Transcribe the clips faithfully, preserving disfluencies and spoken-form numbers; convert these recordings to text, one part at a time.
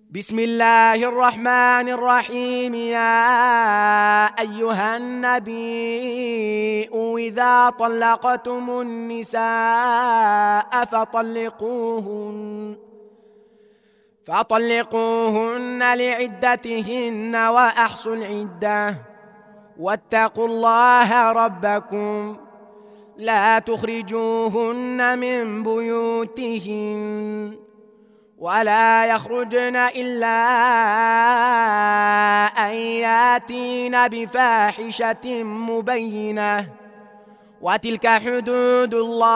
بسم الله الرحمن الرحيم. يا أيها النبي إذا طلقتم النساء فطلقوهن فطلقوهن لعدتهن وأحصوا العدة واتقوا الله ربكم لا تخرجوهن من بيوتهن ولا يخرجن إلا أن ياتين بفاحشة مبينة وتلك حدود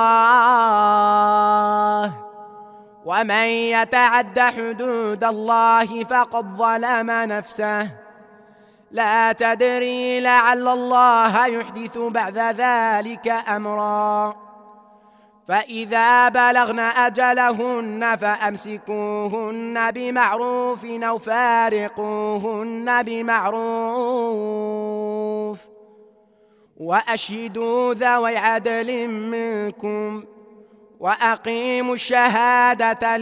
الله ومن يتعد حدود الله فقد ظلم نفسه لا تدري لعل الله يحدث بعد ذلك أمرا. فإذا بلغن أجلهن فأمسكوهن بمعروف أو فارقوهن بمعروف وأشهدوا ذوي عدل منكم وأقيموا الشهادة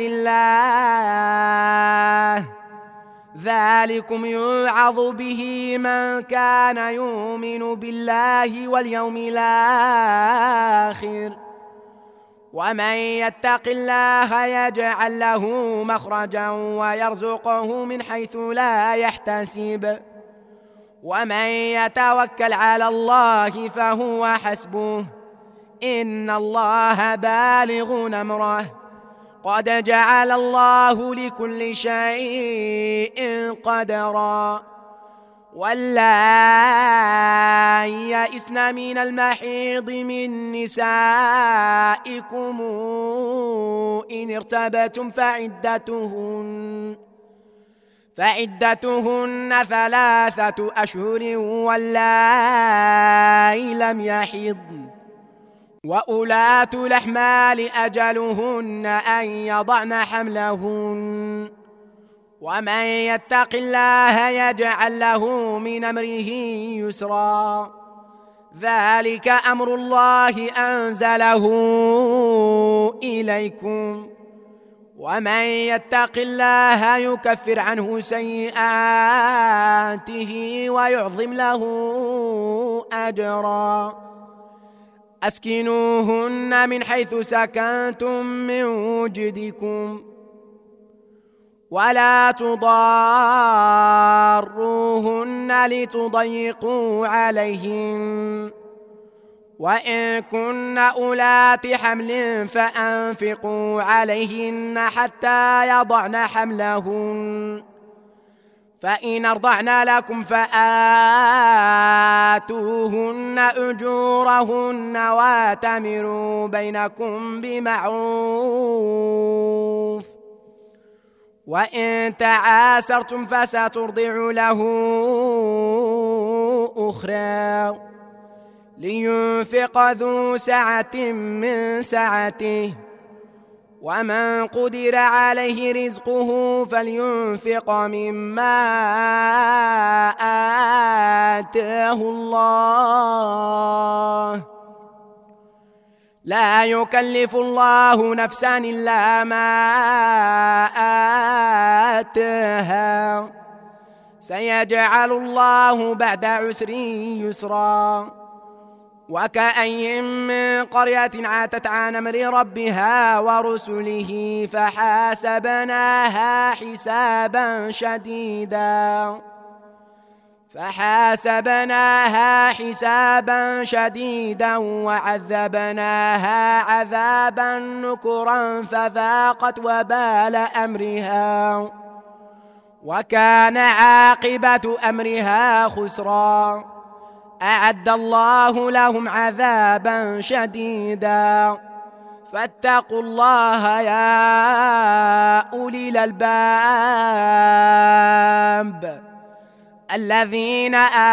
لله ذلكم يوعظ به من كان يؤمن بالله واليوم الآخر ومن يتق الله يجعل له مخرجا ويرزقه من حيث لا يحتسب ومن يتوكل على الله فهو حسبه إن الله بالغ أمره قد جعل الله لكل شيء قدرا. واللائي يئسن من المحيض من نسائكم إن ارتبتم فعدتهن فعدتهن ثلاثة أشهر واللائي لم يحضن وأولاة الأحمال أجلهن أن يضعن حملهن ومن يتق الله يجعل له من أمره يسرا ذلك أمر الله أنزله إليكم ومن يتق الله يكفر عنه سيئاته ويعظم له أجرا. أسكنوهن من حيث سكنتم من وجدكم ولا تضاروهن لتضيقوا عليهن وإن كن أولات حمل فأنفقوا عليهن حتى يضعن حملهن فإن أرضعن لكم فآتوهن أجورهن واتمروا بينكم بمعروف وإن تعاسرتم فسترضع له أخرى لينفق ذو سعة من سعته ومن قدر عليه رزقه فلينفق مما آتاه الله لا يكلف الله نفسا إلا ما آتاها سيجعل الله بعد عسر يسرا. وكأي من قرية عاتت عن أمر ربها ورسله فحاسبناها حسابا شديدا فحاسبناها حسابا شديدا وعذبناها عذابا نكرا فذاقت وبال أمرها وكان عاقبة أمرها خسرا. أعد الله لهم عذابا شديدا فاتقوا الله يا أولي الألباب الذين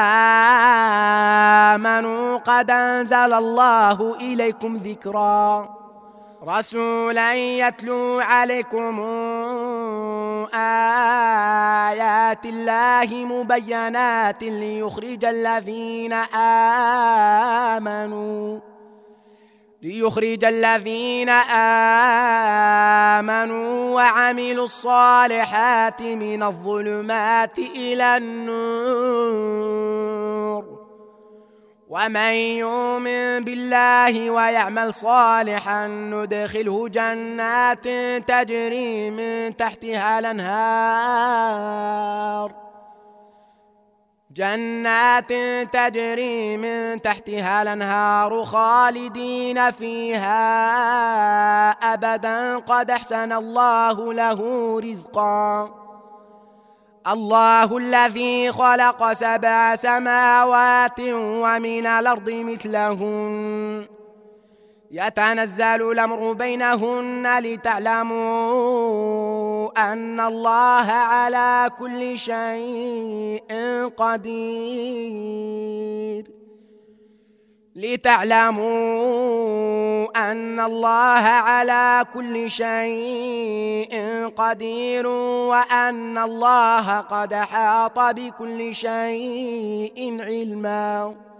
آمنوا قد أنزل الله إليكم ذكرا رسولا يتلو عليكم آيات الله مبينات ليخرج الذين آمنوا ليخرج الذين آمنوا وعملوا الصالحات من الظلمات إلى النور ومن يؤمن بالله ويعمل صالحا ندخله جنات تجري من تحتها الأنهار جنات تجري من تحتها الأنهار خالدين فيها أبدا قد أحسن الله له رزقا الله الذي خلق سبع سماوات ومن الأرض مثلهن يتنزل الأمر بينهن لتعلموا أن الله على كل شيء قدير لتعلموا أن الله على كل شيء قدير وأن الله قد أحاط بكل شيء علما